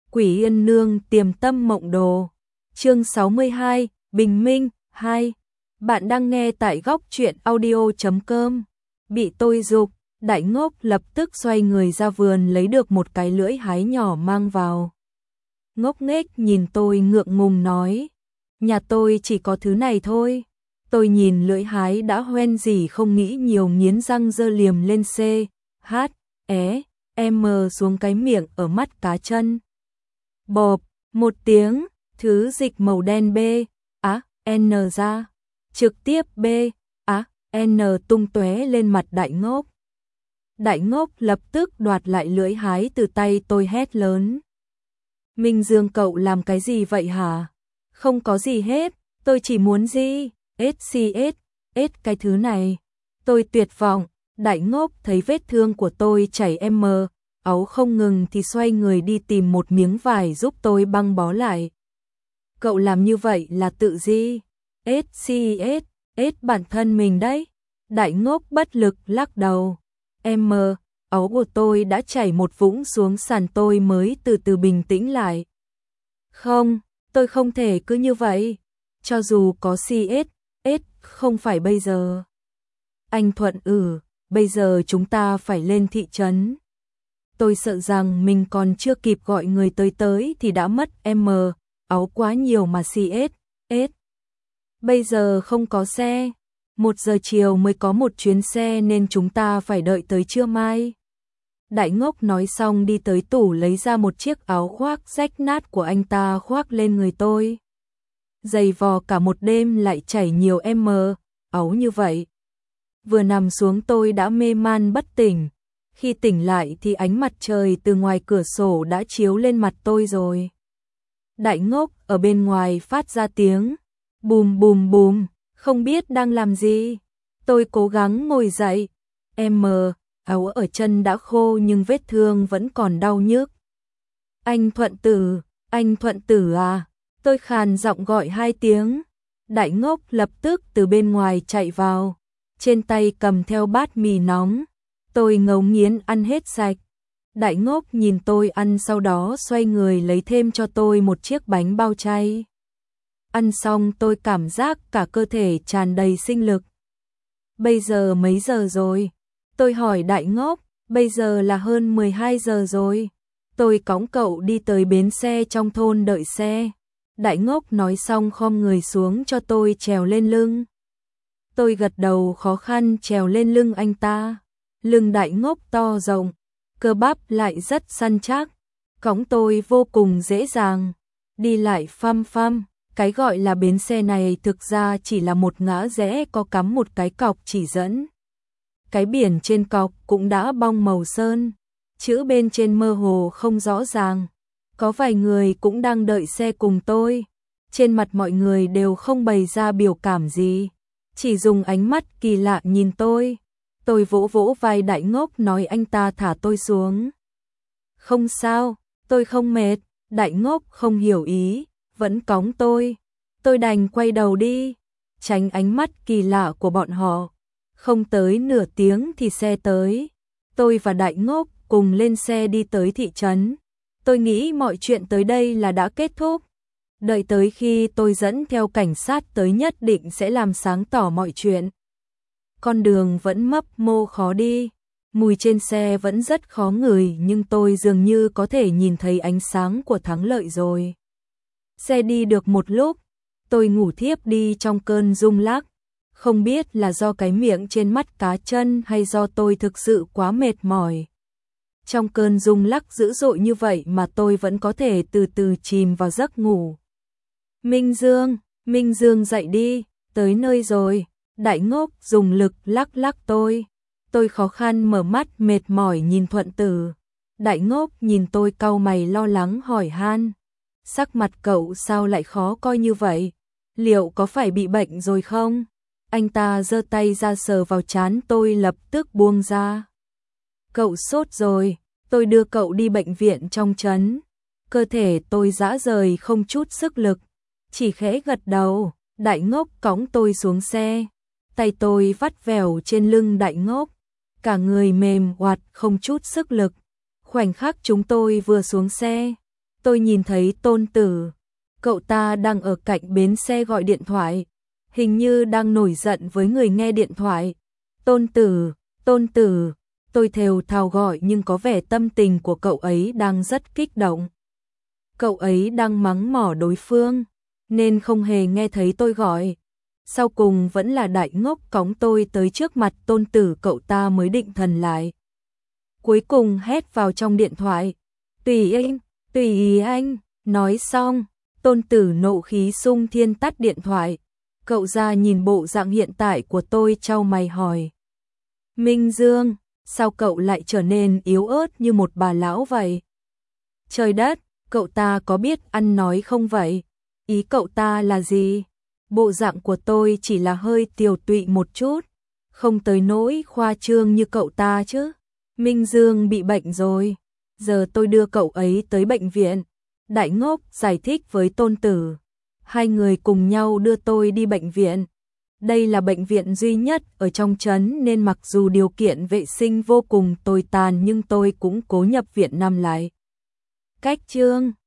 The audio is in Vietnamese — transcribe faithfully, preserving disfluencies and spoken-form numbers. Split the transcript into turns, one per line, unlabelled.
Quỷ Yên Nương Tiềm Tâm Mộng Đồ. Chương sáu mươi hai, Bình Minh hai. Bạn đang nghe tại góc truyện audio chấm com. Bị tôi giục, Đại Ngốc lập tức xoay người ra vườn lấy được một cái lưỡi hái nhỏ mang vào. Ngốc nghếch nhìn tôi ngượng ngùng nói, nhà tôi chỉ có thứ này thôi. Tôi nhìn lưỡi hái đã hoen gì không nghĩ nhiều, nghiến răng giơ liềm lên C, H, E, M xuống cái miệng ở mắt cá chân. Bộp, một tiếng, thứ dịch màu đen B, á, N ra, trực tiếp B, á, N tung tóe lên mặt Đại Ngốc. Đại Ngốc lập tức đoạt lại lưỡi hái từ tay tôi, hét lớn. Minh Dương, cậu làm cái gì vậy hả? Không có gì hết, tôi chỉ muốn gì? ét xê ét, S cái thứ này. Tôi tuyệt vọng. Đại Ngốc thấy vết thương của tôi chảy M, áo không ngừng thì xoay người đi tìm một miếng vải giúp tôi băng bó lại. Cậu làm như vậy là tự gì? ét xê ét, S bản thân mình đấy. Đại Ngốc bất lực lắc đầu. M, áo của tôi đã chảy một vũng xuống sàn, tôi mới từ từ bình tĩnh lại. Không, tôi không thể cứ như vậy. Cho dù có xê ét, S không phải bây giờ. Anh Thuận, ừ, bây giờ chúng ta phải lên thị trấn. Tôi sợ rằng mình còn chưa kịp gọi người tới tới thì đã mất M, áo quá nhiều mà xê ét, S. Bây giờ không có xe. Một giờ chiều mới có một chuyến xe nên chúng ta phải đợi tới trưa mai. Đại Ngốc nói xong đi tới tủ lấy ra một chiếc áo khoác rách nát của anh ta khoác lên người tôi. Giày vò cả một đêm lại chảy nhiều M, áo như vậy. Vừa nằm xuống tôi đã mê man bất tỉnh. Khi tỉnh lại thì ánh mặt trời từ ngoài cửa sổ đã chiếu lên mặt tôi rồi. Đại Ngốc ở bên ngoài phát ra tiếng bùm bùm bùm, không biết đang làm gì. Tôi cố gắng ngồi dậy. M, áo ở chân đã khô nhưng vết thương vẫn còn đau nhức. Anh Thuận Tử, anh Thuận Tử à? Tôi khàn giọng gọi hai tiếng. Đại Ngốc lập tức từ bên ngoài chạy vào, trên tay cầm theo bát mì nóng. Tôi ngấu nghiến ăn hết sạch. Đại Ngốc nhìn tôi ăn, sau đó xoay người lấy thêm cho tôi một chiếc bánh bao chay. Ăn xong tôi cảm giác cả cơ thể tràn đầy sinh lực. Bây giờ mấy giờ rồi? Tôi hỏi Đại Ngốc. Bây giờ là hơn mười hai giờ rồi. Tôi cõng cậu đi tới bến xe trong thôn đợi xe. Đại Ngốc nói xong khom người xuống cho tôi trèo lên lưng. Tôi gật đầu khó khăn trèo lên lưng anh ta. Lưng Đại Ngốc to rộng, cơ bắp lại rất săn chắc, cõng tôi vô cùng dễ dàng, đi lại phăm phăm. Cái gọi là bến xe này thực ra chỉ là một ngã rẽ có cắm một cái cọc chỉ dẫn. Cái biển trên cọc cũng đã bong màu sơn, chữ bên trên mơ hồ không rõ ràng. Có vài người cũng đang đợi xe cùng tôi. Trên mặt mọi người đều không bày ra biểu cảm gì, chỉ dùng ánh mắt kỳ lạ nhìn tôi. Tôi vỗ vỗ vai Đại Ngốc nói anh ta thả tôi xuống. Không sao, tôi không mệt. Đại Ngốc không hiểu ý, vẫn cõng tôi. Tôi đành quay đầu đi, tránh ánh mắt kỳ lạ của bọn họ. Không tới nửa tiếng thì xe tới. Tôi và Đại Ngốc cùng lên xe đi tới thị trấn. Tôi nghĩ mọi chuyện tới đây là đã kết thúc. Đợi tới khi tôi dẫn theo cảnh sát tới nhất định sẽ làm sáng tỏ mọi chuyện. Con đường vẫn mấp mô khó đi, mùi trên xe vẫn rất khó ngửi, nhưng tôi dường như có thể nhìn thấy ánh sáng của thắng lợi rồi. Xe đi được một lúc, tôi ngủ thiếp đi trong cơn rung lắc. Không biết là do cái miệng trên mắt cá chân hay do tôi thực sự quá mệt mỏi. Trong cơn rung lắc dữ dội như vậy mà tôi vẫn có thể từ từ chìm vào giấc ngủ. Minh Dương, Minh Dương dậy đi, tới nơi rồi. Đại Ngốc dùng lực lắc lắc tôi. Tôi khó khăn mở mắt mệt mỏi nhìn Thuận Tử. Đại Ngốc nhìn tôi cau mày lo lắng hỏi han. Sắc mặt cậu sao lại khó coi như vậy? Liệu có phải bị bệnh rồi không? Anh ta giơ tay ra sờ vào trán tôi, lập tức buông ra. Cậu sốt rồi, tôi đưa cậu đi bệnh viện trong trấn. Cơ thể tôi rã rời không chút sức lực, chỉ khẽ gật đầu. Đại Ngốc cõng tôi xuống xe. Tay tôi vắt vẻo trên lưng Đại Ngốc, cả người mềm oặt không chút sức lực. Khoảnh khắc chúng tôi vừa xuống xe, tôi nhìn thấy Tôn Tử. Cậu ta đang ở cạnh bến xe gọi điện thoại, hình như đang nổi giận với người nghe điện thoại. Tôn Tử, Tôn Tử, tôi thều thào gọi nhưng có vẻ tâm tình của cậu ấy đang rất kích động. Cậu ấy đang mắng mỏ đối phương, nên không hề nghe thấy tôi gọi. Sau cùng vẫn là Đại Ngốc cõng tôi tới trước mặt Tôn Tử, cậu ta mới định thần lại. Cuối cùng hét vào trong điện thoại, tùy anh, tùy anh, nói xong, Tôn Tử nộ khí xung thiên tắt điện thoại. Cậu ra nhìn bộ dạng hiện tại của tôi chau mày hỏi. Minh Dương, sao cậu lại trở nên yếu ớt như một bà lão vậy? Trời đất, cậu ta có biết ăn nói không vậy? Ý cậu ta là gì? Bộ dạng của tôi chỉ là hơi tiều tụy một chút, không tới nỗi khoa trương như cậu ta chứ. Minh Dương bị bệnh rồi, giờ tôi đưa cậu ấy tới bệnh viện. Đại Ngốc giải thích với Tôn Tử. Hai người cùng nhau đưa tôi đi bệnh viện. Đây là bệnh viện duy nhất ở trong trấn nên mặc dù điều kiện vệ sinh vô cùng tồi tàn nhưng tôi cũng cố nhập viện nằm lại. Cách chương